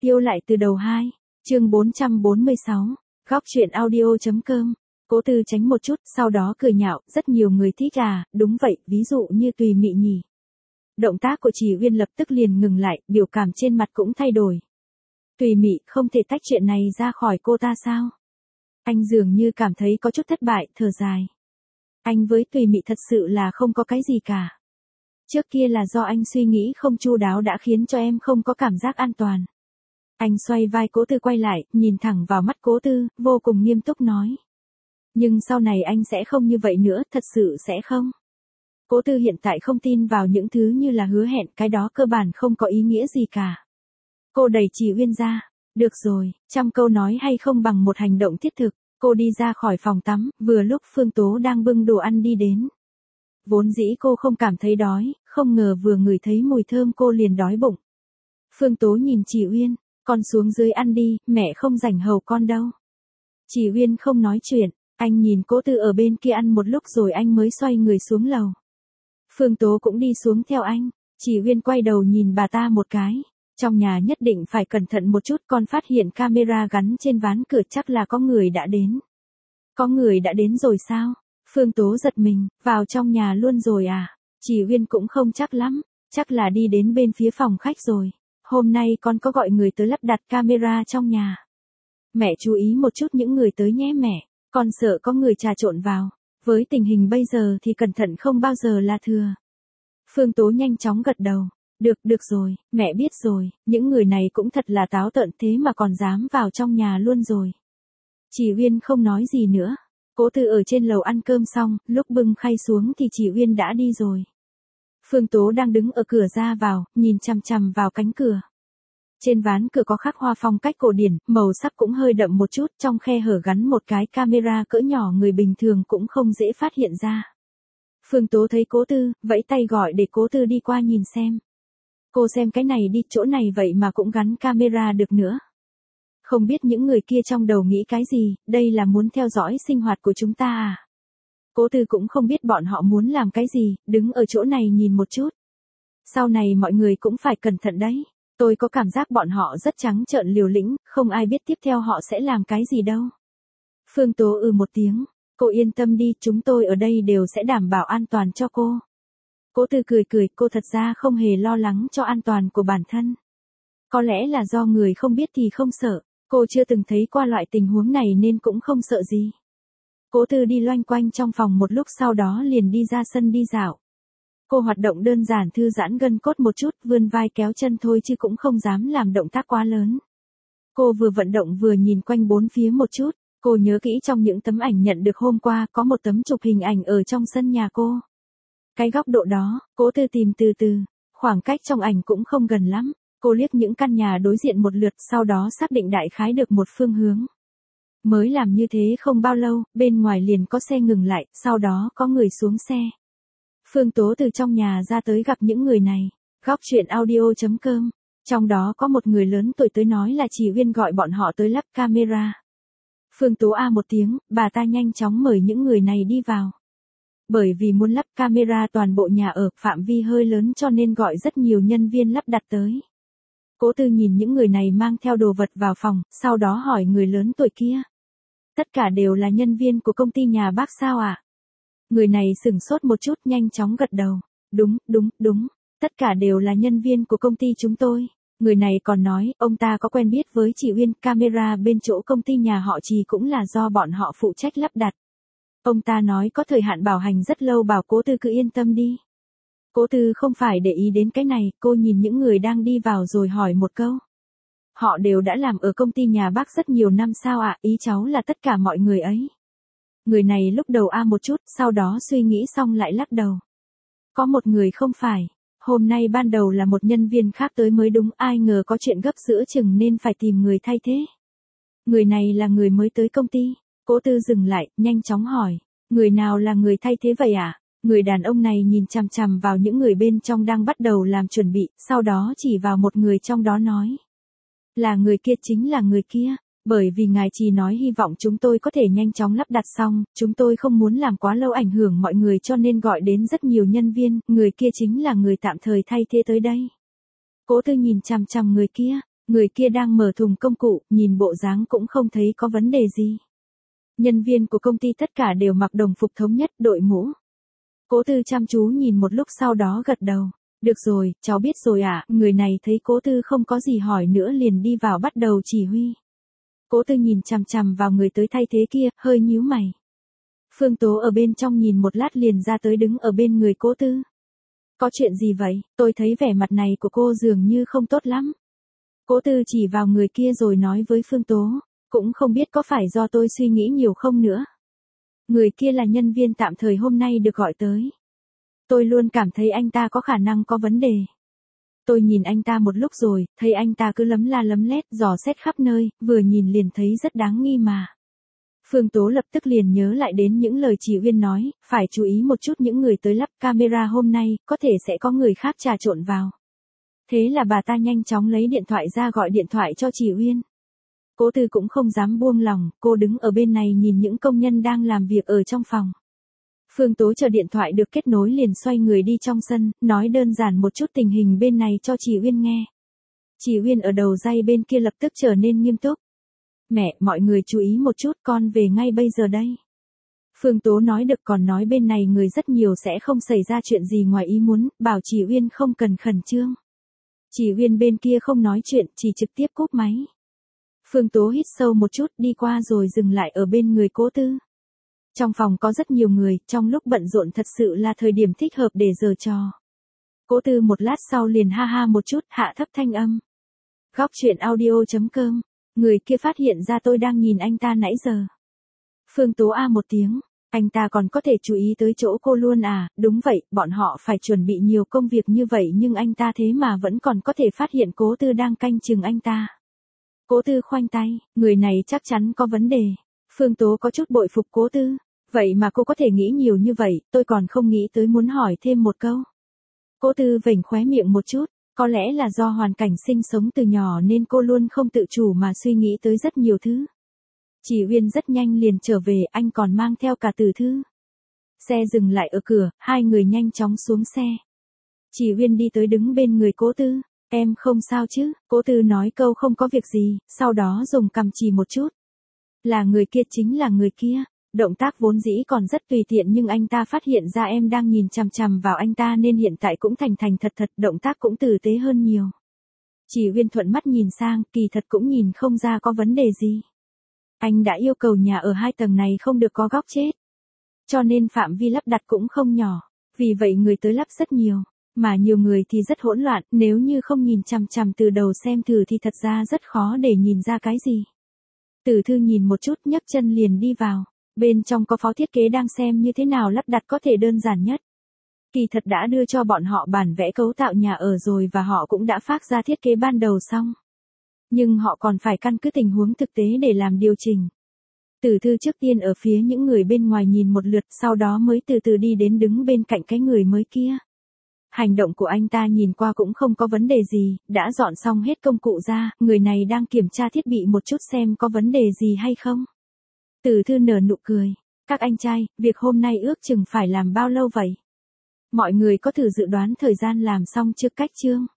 Tiêu lại từ đầu 2, chương 446, góc truyện audio.com. Cố Tư tránh một chút, sau đó cười nhạo, rất nhiều người thích à, đúng vậy, ví dụ như Tùy Mị nhỉ. Động tác của Chỉ Uyên lập tức liền ngừng lại, biểu cảm trên mặt cũng thay đổi. Tùy Mị không thể tách chuyện này ra khỏi cô ta sao? Anh dường như cảm thấy có chút thất bại, thở dài. Anh với Tùy Mị thật sự là không có cái gì cả. Trước kia là do anh suy nghĩ không chu đáo đã khiến cho em không có cảm giác an toàn. Anh xoay vai Cố Tư quay lại, nhìn thẳng vào mắt Cố Tư, vô cùng nghiêm túc nói. Nhưng sau này anh sẽ không như vậy nữa, thật sự sẽ không. Cố Tư hiện tại không tin vào những thứ như là hứa hẹn, cái đó cơ bản không có ý nghĩa gì cả. Cô đẩy Chỉ Uyên ra. Được rồi, trăm câu nói hay không bằng một hành động thiết thực. Cô đi ra khỏi phòng tắm, vừa lúc Phương Tố đang bưng đồ ăn đi đến. Vốn dĩ cô không cảm thấy đói, không ngờ vừa ngửi thấy mùi thơm cô liền đói bụng. Phương Tố nhìn Chỉ Uyên, con xuống dưới ăn đi, mẹ không rảnh hầu con đâu. Chỉ Uyên không nói chuyện, anh nhìn Cố Tư ở bên kia ăn một lúc rồi anh mới xoay người xuống lầu. Phương Tố cũng đi xuống theo anh, Chỉ Uyên quay đầu nhìn bà ta một cái. Trong nhà nhất định phải cẩn thận một chút, con phát hiện camera gắn trên ván cửa, chắc là có người đã đến. Có người đã đến rồi sao? Phương Tố giật mình, vào trong nhà luôn rồi à? Chỉ Uyên cũng không chắc lắm, chắc là đi đến bên phía phòng khách rồi. Hôm nay con có gọi người tới lắp đặt camera trong nhà. Mẹ chú ý một chút những người tới nhé mẹ, con sợ có người trà trộn vào. Với tình hình bây giờ thì cẩn thận không bao giờ là thừa. Phương Tố nhanh chóng gật đầu. Được rồi, mẹ biết rồi, những người này cũng thật là táo tợn thế mà còn dám vào trong nhà luôn rồi. Chỉ Uyên không nói gì nữa. Cố Tư ở trên lầu ăn cơm xong, lúc bưng khay xuống thì Chỉ Uyên đã đi rồi. Phương Tố đang đứng ở cửa ra vào, nhìn chằm chằm vào cánh cửa. Trên ván cửa có khắc hoa phong cách cổ điển, màu sắc cũng hơi đậm một chút, trong khe hở gắn một cái camera cỡ nhỏ người bình thường cũng không dễ phát hiện ra. Phương Tố thấy Cố Tư, vẫy tay gọi để Cố Tư đi qua nhìn xem. Cô xem cái này đi, chỗ này vậy mà cũng gắn camera được nữa. Không biết những người kia trong đầu nghĩ cái gì, đây là muốn theo dõi sinh hoạt của chúng ta à? Cố Tư cũng không biết bọn họ muốn làm cái gì, đứng ở chỗ này nhìn một chút. Sau này mọi người cũng phải cẩn thận đấy. Tôi có cảm giác bọn họ rất trắng trợn liều lĩnh, không ai biết tiếp theo họ sẽ làm cái gì đâu. Phương Tố một tiếng, cô yên tâm đi, chúng tôi ở đây đều sẽ đảm bảo an toàn cho cô. Cố Tư cười, cô thật ra không hề lo lắng cho an toàn của bản thân. Có lẽ là do người không biết thì không sợ, cô chưa từng thấy qua loại tình huống này nên cũng không sợ gì. Cố Tư đi loanh quanh trong phòng một lúc sau đó liền đi ra sân đi dạo. Cô hoạt động đơn giản thư giãn gân cốt một chút, vươn vai kéo chân thôi chứ cũng không dám làm động tác quá lớn. Cô vừa vận động vừa nhìn quanh bốn phía một chút, cô nhớ kỹ trong những tấm ảnh nhận được hôm qua có một tấm chụp hình ảnh ở trong sân nhà cô. Cái góc độ đó, Cố Tư tìm từ từ, khoảng cách trong ảnh cũng không gần lắm, cô liếc những căn nhà đối diện một lượt sau đó xác định đại khái được một phương hướng. Mới làm như thế không bao lâu, bên ngoài liền có xe ngừng lại, sau đó có người xuống xe. Phương Tố từ trong nhà ra tới gặp những người này, góc truyện audio.com, trong đó có một người lớn tuổi tới nói là Chỉ Uyên gọi bọn họ tới lắp camera. Phương Tố một tiếng, bà ta nhanh chóng mời những người này đi vào. Bởi vì muốn lắp camera toàn bộ nhà ở, phạm vi hơi lớn cho nên gọi rất nhiều nhân viên lắp đặt tới. Cố Tư nhìn những người này mang theo đồ vật vào phòng, sau đó hỏi người lớn tuổi kia. Tất cả đều là nhân viên của công ty nhà bác sao ạ? Người này sửng sốt một chút nhanh chóng gật đầu. Đúng, tất cả đều là nhân viên của công ty chúng tôi. Người này còn nói, ông ta có quen biết với chị Uyên, camera bên chỗ công ty nhà họ Trì cũng là do bọn họ phụ trách lắp đặt. Ông ta nói có thời hạn bảo hành rất lâu, bảo Cố Tư cứ yên tâm đi. Cố Tư không phải để ý đến cái này, cô nhìn những người đang đi vào rồi hỏi một câu. Họ đều đã làm ở công ty nhà bác rất nhiều năm sao ạ? Ý cháu là tất cả mọi người ấy. Người này lúc đầu một chút, sau đó suy nghĩ xong lại lắc đầu. Có một người không phải. Hôm nay ban đầu là một nhân viên khác tới mới đúng, ai ngờ có chuyện gấp giữa chừng nên phải tìm người thay thế. Người này là người mới tới công ty. Cố Tư dừng lại, nhanh chóng hỏi. Người nào là người thay thế vậy ạ? Người đàn ông này nhìn chằm chằm vào những người bên trong đang bắt đầu làm chuẩn bị, sau đó chỉ vào một người trong đó nói. Là người kia, chính là người kia. Bởi vì ngài chỉ nói hy vọng chúng tôi có thể nhanh chóng lắp đặt xong, chúng tôi không muốn làm quá lâu ảnh hưởng mọi người cho nên gọi đến rất nhiều nhân viên, người kia chính là người tạm thời thay thế tới đây. Cố Tư nhìn chằm chằm người kia, Người kia đang mở thùng công cụ, nhìn bộ dáng cũng không thấy có vấn đề gì. Nhân viên của công ty tất cả đều mặc đồng phục thống nhất, đội mũ. Cố Tư chăm chú nhìn một lúc sau đó gật đầu. Được rồi, cháu biết rồi ạ. Người này thấy Cố Tư không có gì hỏi nữa liền đi vào bắt đầu chỉ huy. Cố Tư nhìn chằm chằm vào người tới thay thế kia, hơi nhíu mày. Phương Tố ở bên trong nhìn một lát liền ra tới đứng ở bên người Cố Tư. Có chuyện gì vậy? Tôi thấy vẻ mặt này của cô dường như không tốt lắm. Cố Tư chỉ vào người kia rồi nói với Phương Tố. Cũng không biết có phải do tôi suy nghĩ nhiều không nữa. Người kia là nhân viên tạm thời hôm nay được gọi tới. Tôi luôn cảm thấy anh ta có khả năng có vấn đề. Tôi nhìn anh ta một lúc rồi, thấy anh ta cứ lấm la lấm lét, dò xét khắp nơi, vừa nhìn liền thấy rất đáng nghi mà. Phương Tố lập tức liền nhớ lại đến những lời chị Uyên nói, phải chú ý một chút những người tới lắp camera hôm nay, có thể sẽ có người khác trà trộn vào. Thế là bà ta nhanh chóng lấy điện thoại ra gọi điện thoại cho chị Uyên. Cố Tư cũng không dám buông lòng, cô đứng ở bên này nhìn những công nhân đang làm việc ở trong phòng. Phương Tố chờ điện thoại được kết nối liền xoay người đi trong sân, nói đơn giản một chút tình hình bên này cho chị Uyên nghe. Chị Uyên ở đầu dây bên kia lập tức trở nên nghiêm túc. Mẹ, mọi người chú ý một chút, con về ngay bây giờ đây. Phương Tố nói được còn nói bên này người rất nhiều sẽ không xảy ra chuyện gì ngoài ý muốn, bảo chị Uyên không cần khẩn trương. Chị Uyên bên kia không nói chuyện, chỉ trực tiếp cúp máy. Phương Tố hít sâu một chút đi qua rồi dừng lại ở bên người Cố Tư. Trong phòng có rất nhiều người, trong lúc bận rộn thật sự là thời điểm thích hợp để giở trò. Cố Tư một lát sau liền ha ha một chút, hạ thấp thanh âm. Góc chuyện audio.com, người kia phát hiện ra tôi đang nhìn anh ta nãy giờ. Phương Tố a một tiếng, anh ta còn có thể chú ý tới chỗ cô luôn à, đúng vậy, bọn họ phải chuẩn bị nhiều công việc như vậy nhưng anh ta thế mà vẫn còn có thể phát hiện Cố Tư đang canh chừng anh ta. Cố Tư khoanh tay, người này chắc chắn có vấn đề. Phương Tố có chút bội phục Cố Tư. Vậy mà cô có thể nghĩ nhiều như vậy, tôi còn không nghĩ tới muốn hỏi thêm một câu. Cố Tư vểnh khóe miệng một chút, có lẽ là do hoàn cảnh sinh sống từ nhỏ nên cô luôn không tự chủ mà suy nghĩ tới rất nhiều thứ. Chị Uyên rất nhanh liền trở về, anh còn mang theo cả Từ Thư. Xe dừng lại ở cửa, hai người nhanh chóng xuống xe. Chị Uyên đi tới đứng bên người Cố Tư. Em không sao chứ? Cố Tư nói câu không có việc gì, sau đó dùng cằm chỉ một chút. Là người kia, chính là người kia. Động tác vốn dĩ còn rất tùy tiện nhưng anh ta phát hiện ra em đang nhìn chằm chằm vào anh ta nên hiện tại cũng thành thành thật thật, động tác cũng tử tế hơn nhiều. Chỉ Uyên thuận mắt nhìn sang, kỳ thật cũng nhìn không ra có vấn đề gì. Anh đã yêu cầu nhà ở 2 tầng này không được có góc chết. Cho nên phạm vi lắp đặt cũng không nhỏ. Vì vậy người tới lắp rất nhiều. Mà nhiều người thì rất hỗn loạn, nếu như không nhìn chằm chằm từ đầu xem thử thì thật ra rất khó để nhìn ra cái gì. Từ Thư nhìn một chút nhấc chân liền đi vào. Bên trong có phó thiết kế đang xem như thế nào lắp đặt có thể đơn giản nhất. Kỳ thật đã đưa cho bọn họ bản vẽ cấu tạo nhà ở rồi và họ cũng đã phác ra thiết kế ban đầu xong. Nhưng họ còn phải căn cứ tình huống thực tế để làm điều chỉnh. Từ Thư trước tiên ở phía những người bên ngoài nhìn một lượt, sau đó mới từ từ đi đến đứng bên cạnh cái người mới kia. Hành động của anh ta nhìn qua cũng không có vấn đề gì, đã dọn xong hết công cụ ra, người này đang kiểm tra thiết bị một chút xem có vấn đề gì hay không. Từ Thư nở nụ cười. Các anh trai, việc hôm nay ước chừng phải làm bao lâu vậy? Mọi người có thử dự đoán thời gian làm xong chưa cách chương?